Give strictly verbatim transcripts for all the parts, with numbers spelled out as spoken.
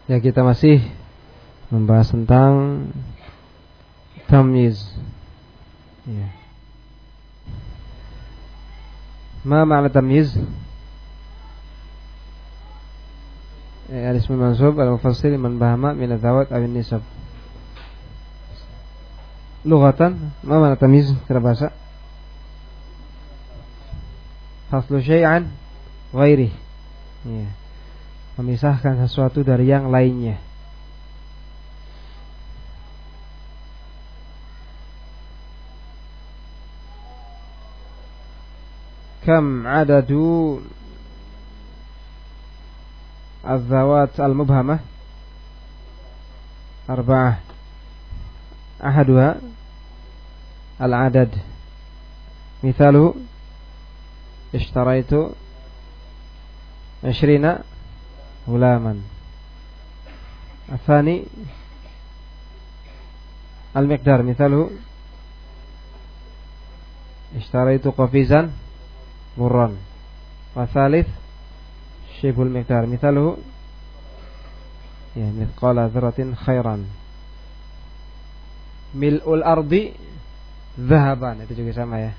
Ya, kita masih membahas tentang tamyiz. Ya. Ma ma'na tamyiz? Ya, al-ism mansub al-mufassil man bahama min adzawat aw nisab. Lughatan, ma ma'na tamyiz secara bahasa? Faslu syai'an ghairi. Ya. Memisahkan sesuatu dari yang lainnya. Kam adadu az-zawat al-mubhamah? Arba'ah. Ahaduha al-adad. Mithaluhu ishtaraitu ashrina gulaman. Athani al-miqdar. Mithaluhu ishtaraitu qafizan murran. Wa thalith syibul miqdar. Mithaluhu ya mithqala dzarratin khairan. Mil'ul ardi dhahaban. Itu juga sama ya.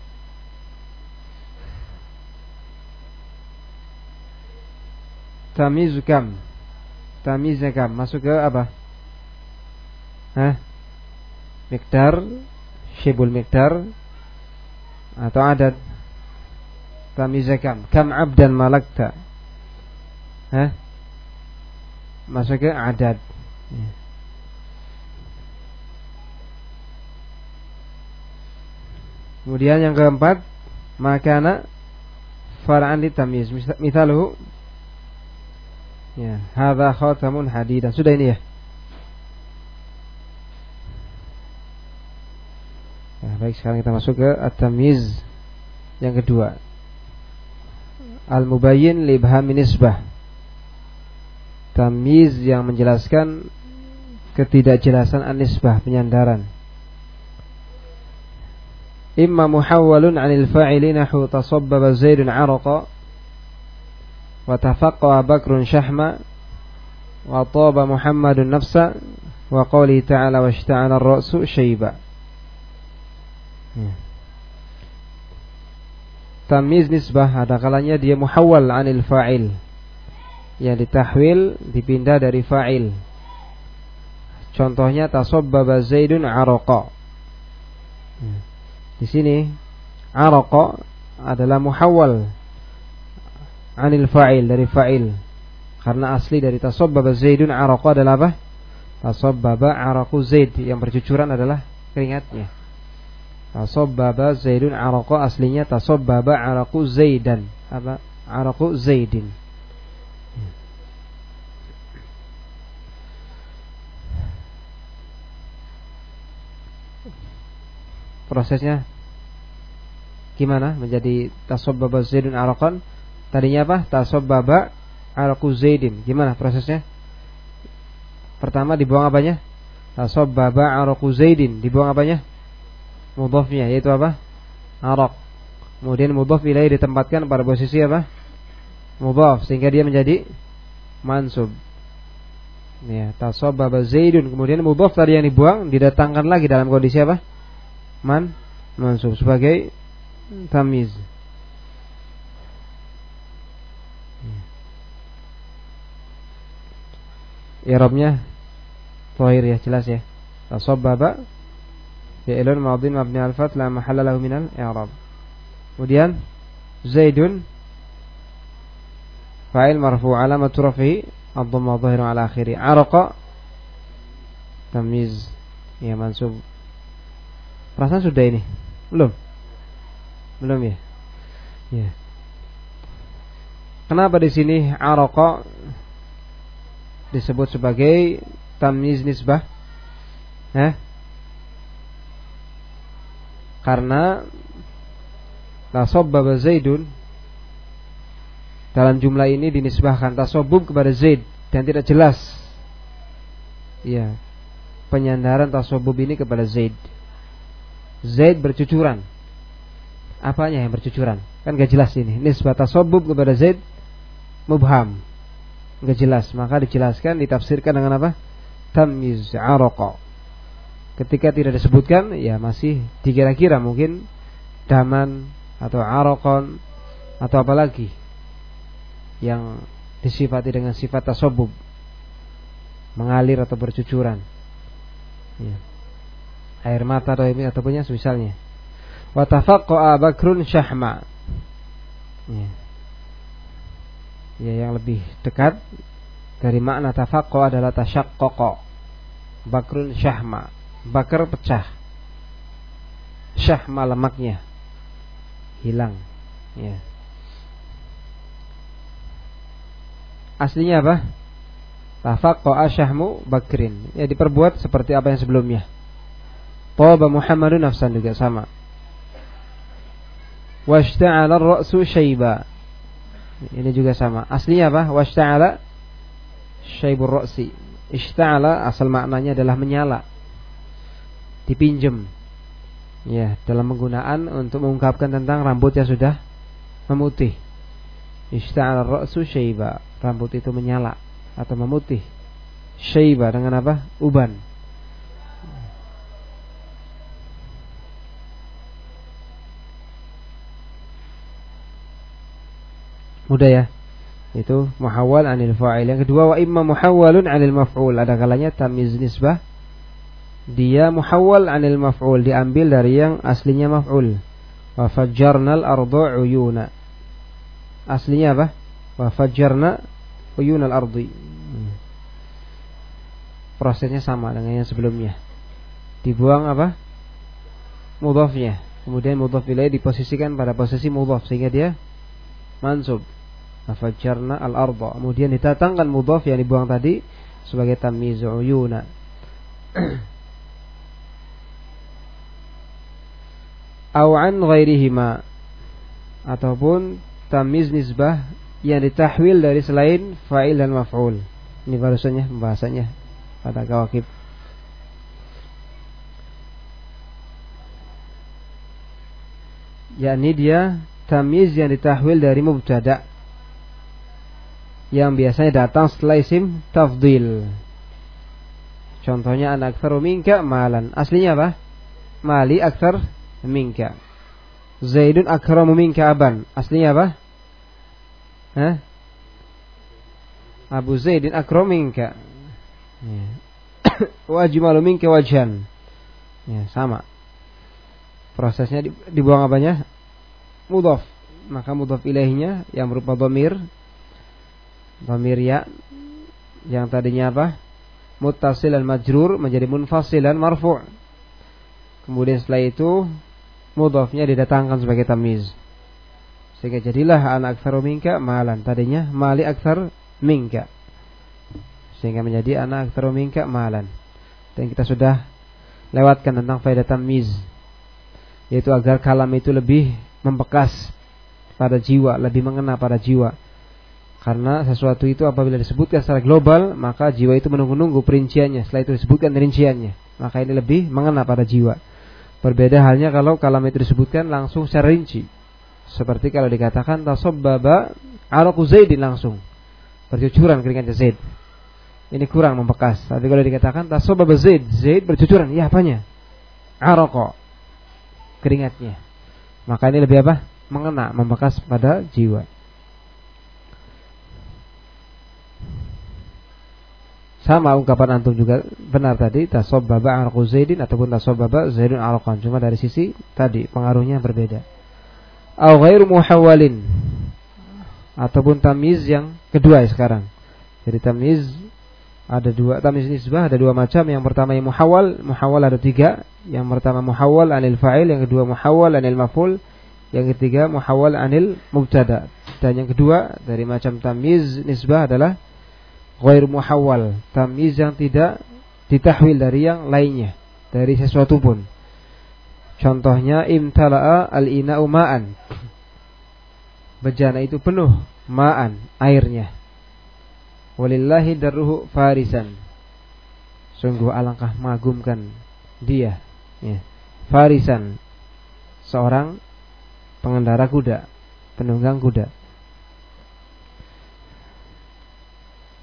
Tamiz kam. Tamiznya kam masuk ke apa? Hah? Miqdar, syibul miqdar atau adad? Tamiznya kam. Kam abdan malakta. Hah? Masuk ke adad. Ya. Kemudian yang keempat, makana far'an li tamyiz. Mithaluhu ya, hadza khatamun hadidan. Sudah ini ya. Ya, baik, sekarang kita masuk ke at-tamyiz yang kedua. Al-mubayyin li ibham nisbah. Tamyiz yang menjelaskan ketidakjelasan an-nisbah, penyandaran. Imma muhawwalun 'anil fa'ili nahu tasabbaba Zaidun 'araqa wa tafaqqaha Bakrun syahma wa taba Muhammadun nafsa wa qawli ta'ala washta'ala ar-ra'su syaiba. Tamyiz nisbah ada kalanya dia muhawwal 'anil fa'il, yang ditahwil, dipindah dari fa'il. Contohnya tasabbaba Zaidun 'araqa. Di sini araqa adalah muhawwal 'anil fa'il, dari fa'il. Karena asli dari tasabbaba Zaidun 'araqa adalah apa? Tasabbaba 'araqu Zaid, yang bercucuran adalah keringatnya. Tasabbaba Zaidun 'araqa aslinya tasabbaba 'araqu Zaidan, apa? 'araqu Zaidin. Prosesnya gimana menjadi tasabbaba Zaidun 'araqan? Tadinya apa? Tasabbaba 'araqu Zaidin. Gimana prosesnya? Pertama dibuang apanya? Tasabbaba 'araqu Zaidin. Dibuang apanya? Mudhafnya, yaitu apa? Araq. Kemudian mudhaf ilaih ditempatkan pada posisi apa? Mudhaf, sehingga dia menjadi mansub. Ya, tasabbaba Zaidun. Kemudian mudhaf tadi yang dibuang didatangkan lagi dalam kondisi apa? Man mansub sebagai tamyiz. I'rabnya zahir ya, jelas ya. Tasabbaba fi'lun madhin mabni al-fath la mahalla lahu minal i'rab. Kemudian Zaidun fa'il marfu' alamatu raf'ihi ad-dhamma dhahirun ala akhiri. Araqa tamyiz ya, mansub. Perasaan sudah ini? Belum? Belum ya? Ya. Kenapa di sini araqa disebut sebagai tamyiz nisbah? Hah? Karena tasabbaba Zaidun dalam jumlah ini dinisbahkan tasabbub kepada Zaid dan tidak jelas ya penyandaran tasabbub ini kepada Zaid. Zaid bercucuran. Apanya yang bercucuran? Kan gak jelas ini. Nisbah tasabbub kepada Zaid mubham. enggak jelas, maka dijelaskan, ditafsirkan dengan apa? Tamyiz araqa. Ketika tidak disebutkan, ya masih dikira-kira mungkin daman atau araqon atau apa lagi yang disifati dengan sifat tasabbub, mengalir atau bercucuran, ya. Air mata atau ini ataupun yang semisalnya. Wa tafaqqa'a Bakrun syahma, ya. Ya, yang lebih dekat dari makna tafaqqa'a adalah tasyaqqaqa. Bakrun syahma, bakar pecah, syahma lemaknya hilang, ya. Aslinya apa? Tafaqqa'a syahmu bakrin, ya diperbuat seperti apa yang sebelumnya. Taba Muhammadun nafsan juga sama. Washta'ala ar-ra'su syaiba, ini juga sama. Aslinya apa? Washta'ala syaibur ra'si. Ishta'ala asal maknanya adalah menyala, dipinjem, ya, dalam penggunaan untuk mengungkapkan tentang rambut yang sudah memutih. Ishta'ala ar-ra'su syaiba, rambut itu menyala atau memutih. Syaiba dengan apa? Uban. Mudah ya. Itu muhawwal anil fa'il. Yang kedua, wa imma muhawwalun anil maf'ul. Ada kalanya tamyiz nisbah dia muhawwal anil maf'ul, diambil dari yang aslinya maf'ul. Wa fajjarnal arda uyuna. Aslinya apa? Wa fajjarna uyunal ardi. Prosesnya sama dengan yang sebelumnya. Dibuang apa? Mudhafnya. Kemudian mudhaf ilaih diposisikan pada posisi mudhaf sehingga dia mansub. Fajjarna al-arda. Kemudian ditatangkan mudhaf yang dibuang tadi sebagai tamyiz uyuna. Aw an ghairihima, ataupun tamyiz nisbah yang ditahwil dari selain fa'il dan maf'ul. Ini barusannya pembahasannya pada kawakib. Yakni dia tamyiz yang ditahwil dari mubtada yang biasanya datang setelah isim tafdil. Contohnya ana aktsaru minka malan. Aslinya apa? Mali aktsar minka. Zaidun akramu minka aban. Aslinya apa? Hah? Abu Zaidin akramu minka. Ya. Wa ajmalu minka wajhan. Ya, sama. Prosesnya dibuang apanya? Mudhaf. Maka mudhaf ilaihnya yang berupa dhamir, dhamir ya, yang tadinya apa? Muttasil dan majrur menjadi munfasil dan marfu'. Kemudian setelah itu mudhafnya didatangkan sebagai tamyiz. Sehingga jadilah ana aktsaru minka malan. Tadinya mali aktsar minka. Sehingga menjadi ana aktsaru minka malan. Dan kita sudah lewatkan tentang faedah tamyiz, yaitu agar kalam itu lebih membekas pada jiwa, lebih mengena pada jiwa. Karena sesuatu itu apabila disebutkan secara global, maka jiwa itu menunggu-nunggu perinciannya. Setelah itu disebutkan rinciannya, maka ini lebih mengena pada jiwa. Berbeda halnya kalau kalam itu disebutkan langsung secara rinci. Seperti kalau dikatakan tasabbaba araqu Zaidin, langsung bercucuran keringatnya Zaid. Ini kurang membekas. Tapi kalau dikatakan tasabbaba Zaid, Zaid bercucuran, ya apanya? Araqa, keringatnya. Maka ini lebih apa? Mengena, membekas pada jiwa. Sama ungkapan antum juga benar tadi, tasabbaba araqu Zaidin ataupun tasabbaba Zaidun araqan, cuma dari sisi tadi pengaruhnya berbeda. Aw ghairu muhawwalin, ataupun tamyiz yang kedua ya sekarang. Jadi tamyiz ada dua, tamyiz nisbah ada dua macam. Yang pertama yang muhawwal, muhawwal ada tiga. Yang pertama muhawwal anil fa'il, yang kedua muhawwal anil maf'ul, yang ketiga muhawwal anil mubtada. Dan yang kedua dari macam tamyiz nisbah adalah ghair muhawwal, tamyiz yang tidak ditahwil dari yang lainnya, dari sesuatu pun. Contohnya imtala'a al-ina'u ma'an, bejana itu penuh, ma'an, airnya. Walillahi darruhu farisan, sungguh alangkah mengagumkan dia, ya. Farisan, seorang pengendara kuda, penunggang kuda.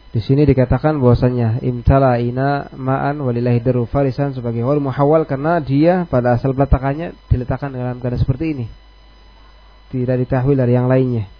Di sini dikatakan bahwasanya imtala'ina ma'an walillahi darru farisan sebagai hal muhawwal karena dia pada asal peletakannya diletakkan dalam keadaan seperti ini. Tidak ditahwil dari yang lainnya.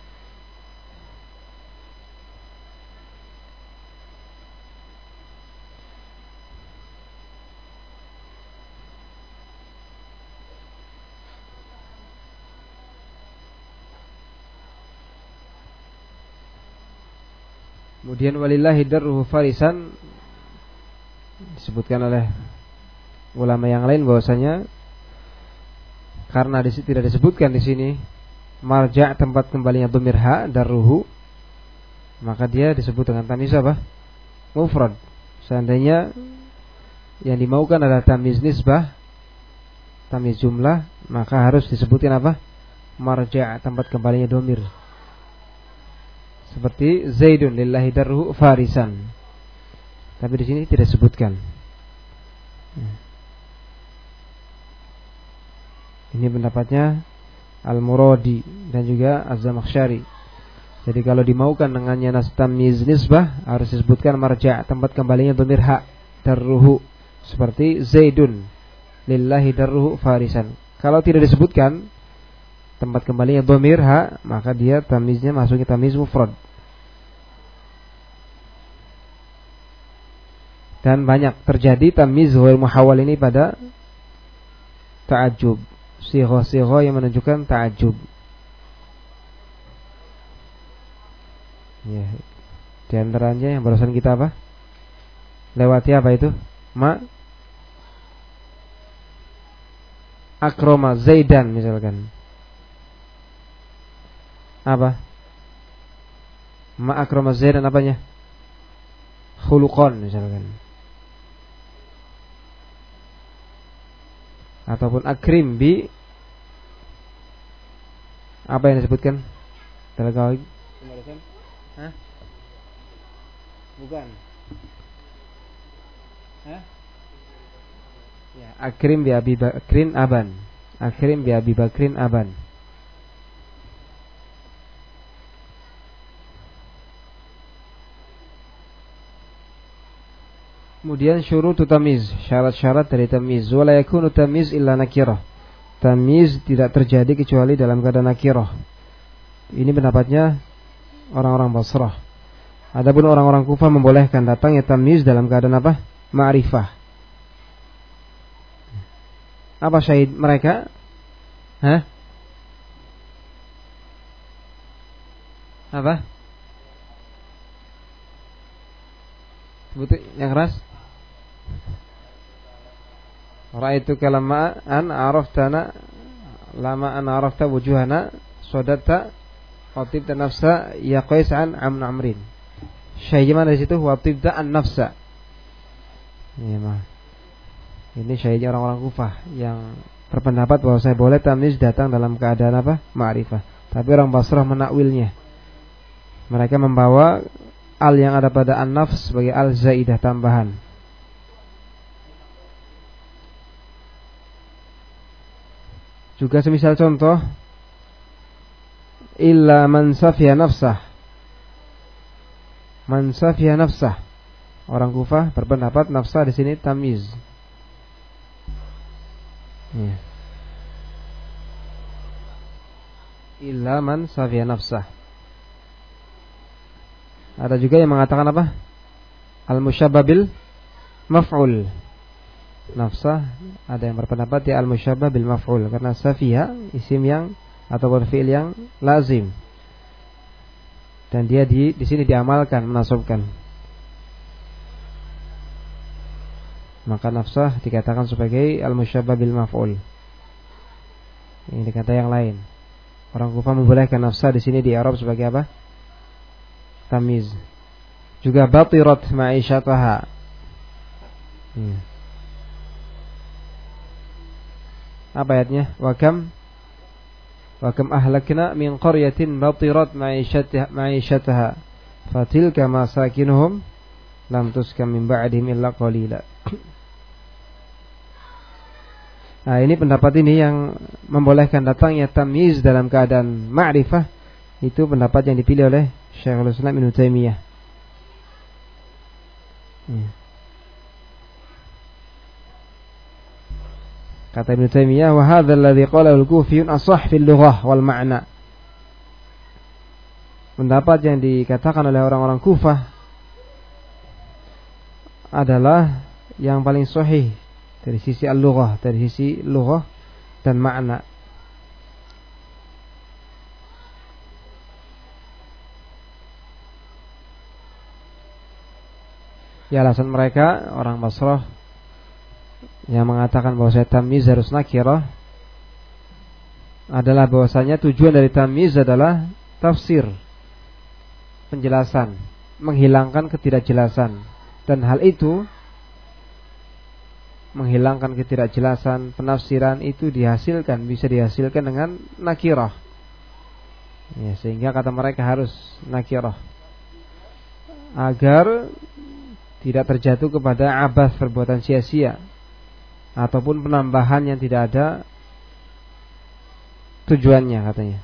Kemudian walillahi darruhu farisan disebutkan oleh ulama yang lain bahwasanya karena di sini tidak disebutkan di sini marja' tempat kembalinya dhamir ha darruhu, maka dia disebut dengan tamyiz apa? Mufrad. Seandainya yang dimaukan adalah tamyiz nisbah, tamyiz jumlah, maka harus disebutkan apa? Marja' tempat kembalinya dhamir. Seperti Zaidun lillahi darruhu farisan. Tapi di sini tidak disebutkan. Ini pendapatnya Al-Muradi dan juga Az-Zamakhsyari. Jadi kalau dimaukan dengannya nas tamyiz nisbah harus disebutkan marja' tempat kembalinya dhamir ha darruhu. Seperti Zaidun lillahi darruhu farisan. Kalau tidak disebutkan tempat kembalinya dhamir ha, maka dia tamyiznya masuknya tamyiz mufrad. Dan banyak terjadi tamyiz ghair muhawwal ini pada ta'ajjub, sigha-sigha yang menunjukkan ta'ajjub. Ya, di antaranya yang barusan kita apa? Lewati apa itu? Ma akrama Zaidan misalkan. Apa? Ma akrama Zaidan apanya? Khuluqan misalkan. Ataupun akrim bi apa yang disebutkan? Terkawin? Hah? Bukan. Hah? Ya, akrim bi Abi Bakrin aban. Akrim bi Abi Bakrin aban. Kemudian syurutu tamyiz, syarat-syarat dari tamyiz. Wa la yakunu tamyiz illa nakirah. Tamyiz tidak terjadi kecuali dalam keadaan nakirah. Ini pendapatnya orang-orang Basrah. Adapun orang-orang Kufah membolehkan datangnya tamyiz dalam keadaan apa? Ma'rifah. Apa syahid mereka? Hah? Apa? Sebut yang keras. Ra'aitu kalama an araftana lama an arafta wujuhana sadatta watibta nafsa ya qais an amn amrin. Syahid mana di situ? Watibta an nafsa. Ya mah. Ini syahidnya orang-orang Kufah yang berpendapat bahwa saya boleh tamyiz datang dalam keadaan apa? Ma'rifah. Tapi orang Basrah menakwilnya. Mereka membawa al yang ada pada an-nafs sebagai al zaidah tambahan. Juga semisal contoh illa man safiya nafsah. Man safiya nafsah. Orang Kufah berpendapat nafsah di sini tamyiz. Ya. Illa man safiya nafsah. Ada juga yang mengatakan apa? Al-musyabbah bil maf'ul. Nafsah, ada yang berpendapat di al-musyabbah bil maf'ul karena safiya isim yang atau fi'il yang lazim. Dan dia di di sini diamalkan, menasabkan. Maka nafsah dikatakan sebagai al-musyabbah bil maf'ul. Ini dikata yang lain. Orang Kufah membolehkan nafsah di sini di Arab sebagai apa? Tamyiz. Juga batirat ma'isyataha. Hmm. Apa ayatnya? Wa kam wa kam ahlakna min qaryatin batirat ma'isyataha ma'isyataha fatilka masakinuhum lam tuskam min ba'dihim illa qalila. Nah, ini pendapat ini yang membolehkan datangnya tamyiz dalam keadaan ma'rifah. Itu pendapat yang dipilih oleh Syekhul Islam Ibnu Taimiyah. Ya. Kata Ibnu Taimiyah, wa hadzal ladzi qala al-Kufiyun ashah fil lughah wal ma'na. Pendapat yang dikatakan oleh orang-orang Kufah adalah yang paling sahih dari sisi al-lughah, dari sisi lughah dan makna. Ya, alasan mereka orang Basrah yang mengatakan bahwa tamyiz harus nakirah adalah bahwasanya tujuan dari tamyiz adalah tafsir, penjelasan, menghilangkan ketidakjelasan. Dan hal itu, menghilangkan ketidakjelasan, penafsiran itu dihasilkan, bisa dihasilkan dengan nakirah. Ya, sehingga kata mereka harus nakirah agar tidak terjatuh kepada abas, perbuatan sia-sia, ataupun penambahan yang tidak ada tujuannya, katanya.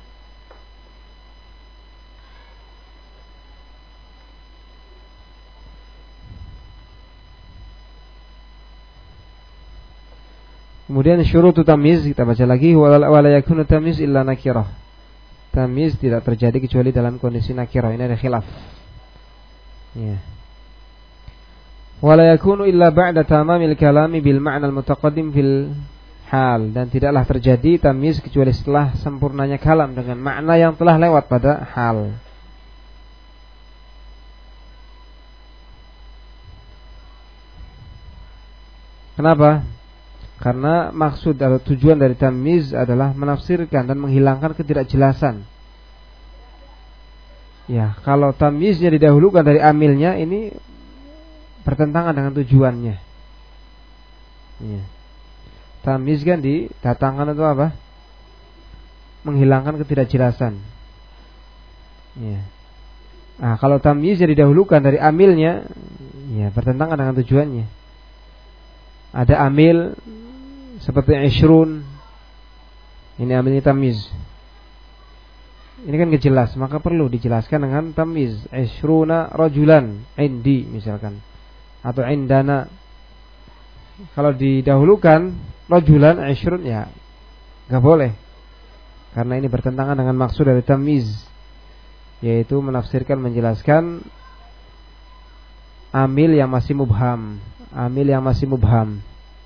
Kemudian syurutu tamyiz, kita baca lagi, wala yakunu tamyiz illa nakirah. Tamyiz tidak terjadi kecuali dalam kondisi nakirah. Ini ada khilaf. Ya. Wala yakunu illa ba'da tamamil kalami bil ma'na al-mutaqaddim fil hal. Dan tidaklah terjadi tamyiz kecuali setelah sempurnanya kalam dengan makna yang telah lewat pada hal. Kenapa? Karena maksud atau tujuan dari tamyiz adalah menafsirkan dan menghilangkan ketidakjelasan. Ya, kalau tamyiznya didahulukan dari amilnya, ini bertentangan dengan tujuannya. Ya. Tamyiz kan didatangkan itu apa? Menghilangkan ketidakjelasan. Ya. Nah, kalau tamyiznya didahulukan dari amilnya, ya bertentangan dengan tujuannya. Ada amil seperti ishrun, ini amilnya tamyiz. Ini kan kejelas, maka perlu dijelaskan dengan tamyiz. Ishruna rajulan indi misalkan, atau indana. Kalau didahulukan rajulan ishrun, ya enggak boleh, karena ini bertentangan dengan maksud dari tamyiz, yaitu menafsirkan, menjelaskan amil yang masih mubham, amil yang masih mubham.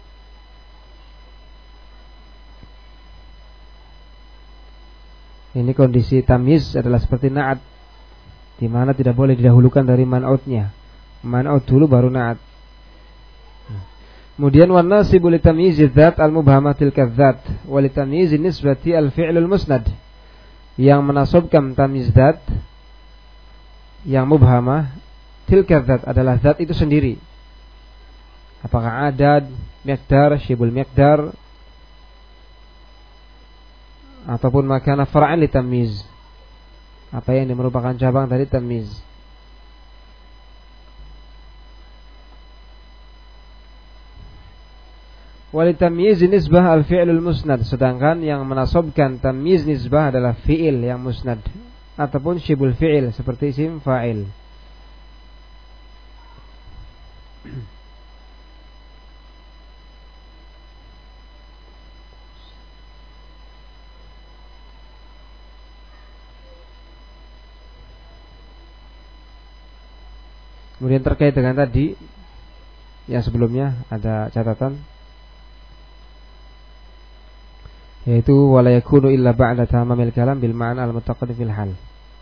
Ini kondisi tamyiz adalah seperti na'at, di mana tidak boleh didahulukan dari man'utnya. Man'ut dulu baru na'at. Kemudian wan nasibu li tamyiz dzat al-mubhamatil kadzat wa li tamyiz nisbati al-fi'lul musnad. Yang menasabkan tamyiz dzat yang mubhamah tilka dzat adalah zat itu sendiri. Apakah adad, miqdar, syibul miqdar, ataupun makana far'an li tamyiz, apa yang merupakan cabang dari tamyiz. Wali tamyiz nisbah al-fi'lul musnad, sedangkan yang menasabkan tamyiz nisbah adalah fi'il yang musnad ataupun syibul fi'il seperti isim fa'il. Kemudian terkait dengan tadi yang sebelumnya ada catatan, yaitu wala yakunu illa ba'da tamamil kalam bil ma'na al-mutaqaddim fil hal.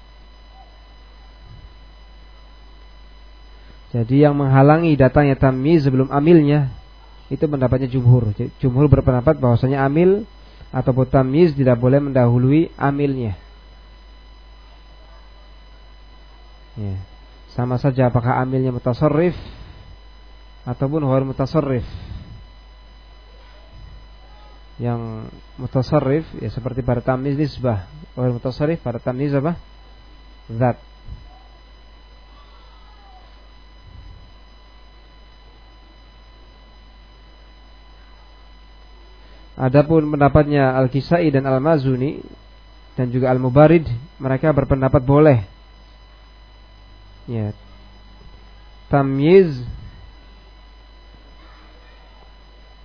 Jadi yang menghalangi datangnya tamyiz sebelum amilnya itu pendapatnya jumhur. Jumhur berpendapat bahwasanya amil ataupun tamyiz tidak boleh mendahului amilnya. Ya. Sama saja apakah amilnya mutasarrif ataupun ghair mutasarrif. Yang mutasarrif ya seperti pada tamyiz nisbah, ghair mutasarrif pada tamyiz apa? Zat. Adapun pendapatnya Al-Kisai dan Al-Mazuni dan juga Al-Mubarid, mereka berpendapat boleh. Ya. Tamyiz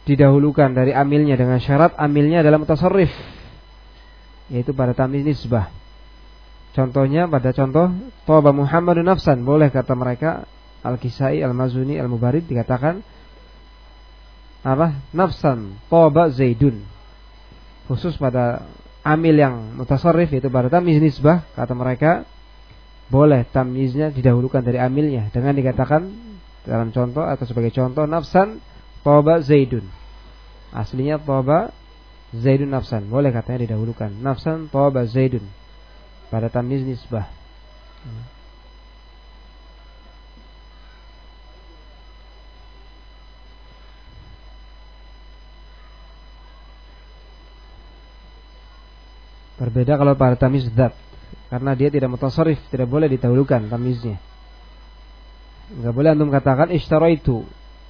didahulukan dari amilnya dengan syarat amilnya adalah mutasarrif, yaitu pada tamyiz nisbah. Contohnya pada contoh Toba Muhammadun nafsan, boleh kata mereka Al-Kisai, Al-Mazuni, Al-Mubarid dikatakan apa? Nafsan Toba Zaidun. Khusus pada amil yang mutasarrif, yaitu pada tamyiz nisbah, kata mereka boleh tamyiznya didahulukan dari amilnya dengan dikatakan dalam contoh atau sebagai contoh nafsan Toba Zaidun. Aslinya Toba Zaidun nafsan, boleh katanya didahulukan nafsan Toba Zaidun pada tamyiz nisbah. Berbeda kalau pada tamyiz dzat, karena dia tidak mutasarrif, tidak boleh didahulukan tamyiznya. Enggak boleh antum katakan ishtaraitu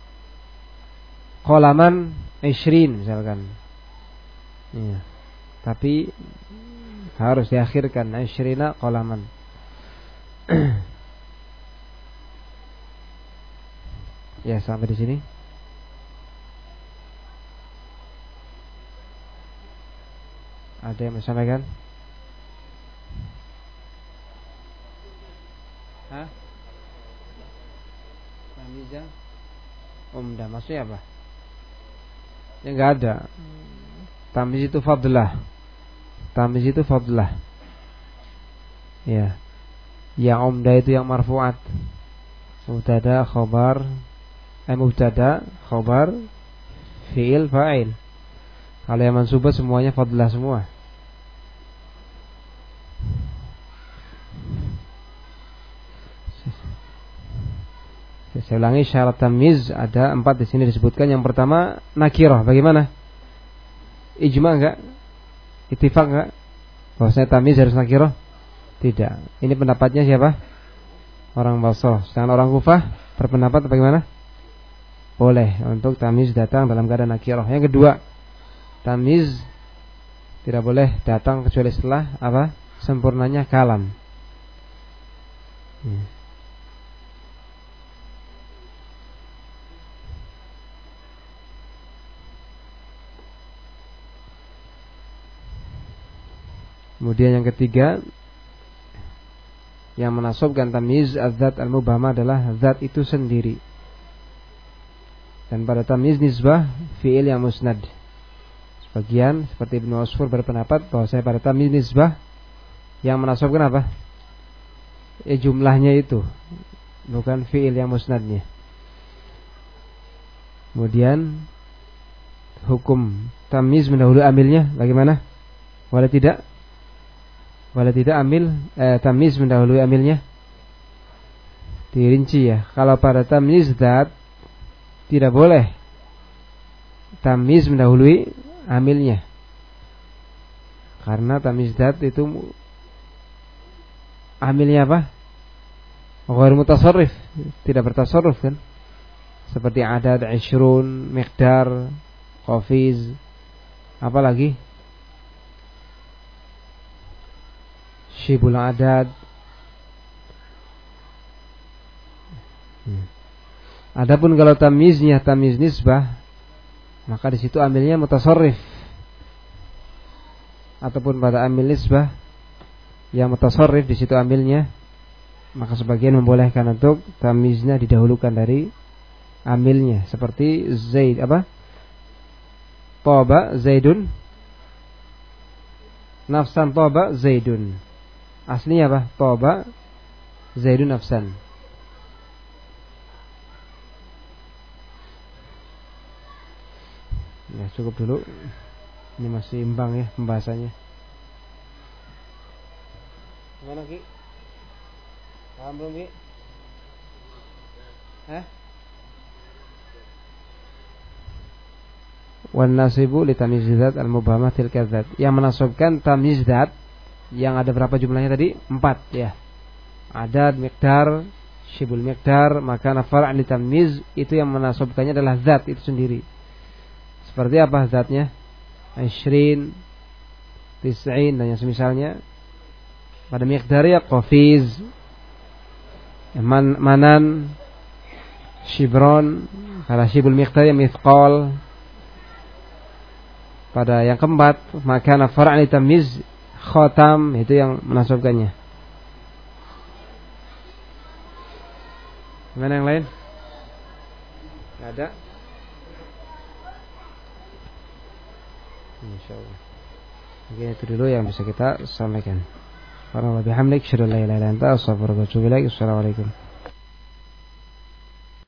qalaman ishrin misalkan. Iya. Tapi harus diakhirkan ishrina qalaman. Ya, sampai di sini. Ada yang mau sampaikan? Hah? Tamyiz umdah maksudnya apa? Ya enggak ada. Tamyiz itu fadlah. Tamyiz itu fadlah. Ya. Yang umdah itu yang marfu'at. Mubtada, khabar, eh mubtada, khabar, fi'il, fa'il. Kalau yang mansubah semuanya fadlah semua. Saya ulangi, syarat tamyiz ada empat di sini disebutkan. Yang pertama nakirah. Bagaimana? Ijma enggak? Ittifaq enggak? Bahwasanya tamyiz harus nakirah? Tidak. Ini pendapatnya siapa? Orang Basrah. Sedangkan orang Kufah berpendapat bagaimana? Boleh untuk tamyiz datang dalam keadaan nakirah. Yang kedua, tamyiz tidak boleh datang kecuali setelah apa? Sempurnanya kalam. Hmm. Kemudian yang ketiga, yang menasabkan tamyiz az-zat al-mubhamah adalah zat itu sendiri. Dan pada tamyiz nisbah fi'il yang musnad. Sebagian seperti Ibnu Asfur berpendapat bahwa saya pada tamyiz nisbah yang menasabkan apa? Ya jumlahnya itu, bukan fi'il yang musnadnya. Kemudian hukum tamyiz mendahului amilnya bagaimana? Boleh tidak? Boleh tidak amil eh, tamyiz mendahului amilnya? Dirinci ya. Kalau pada tamyiz dzat tidak boleh tamyiz mendahului amilnya. Karena tamyiz dzat itu amilnya apa? Ghair mutasarrif, tidak bertasarruf kan? Seperti adad, ishrun, miqdar, qafiz, apa lagi? Syibul adad. Adapun kalau tamyiznya tamyiz nisbah, maka di situ amilnya mutasarrif. Ataupun pada amil nisbah yang mutasarrif di situ amilnya, maka sebagian membolehkan untuk tamyiznya didahulukan dari amilnya, seperti Zaid apa? Toba Zaidun, nafsan toba Zaidun. Aslinya apa? Toba Zaidun nafsan. Ya cukup dulu. Ini masih imbang ya pembahasannya. Gimana Ki? Paham belum Ki? Hah? Wan nasibu li tamyiz dzat al-mubhamah tilka dzat. Yang menasabkan tamyiz dzat yang ada berapa jumlahnya tadi? Empat ya. Adad, miqdar, syibul miqdar, maka nafar' li tamyiz itu yang menasabkannya adalah zat itu sendiri. Seperti apa zatnya? Ishrin, tis'in dan yang semisalnya. Pada miqdar ya qafiz, man, manan, shibron. Pada syibul miqdar ya mithqal, pada yang keempat, maka far'an li tamyiz khatam itu yang menasabkannya. Mana yang lain? Tidak ada. Insyaallah. Mungkin itu dulu yang bisa kita sampaikan. Subhanallah bihamdik, asyhadu an la ilaha illa anta, astaghfiruka wa atubu ilaik. Assalamualaikum.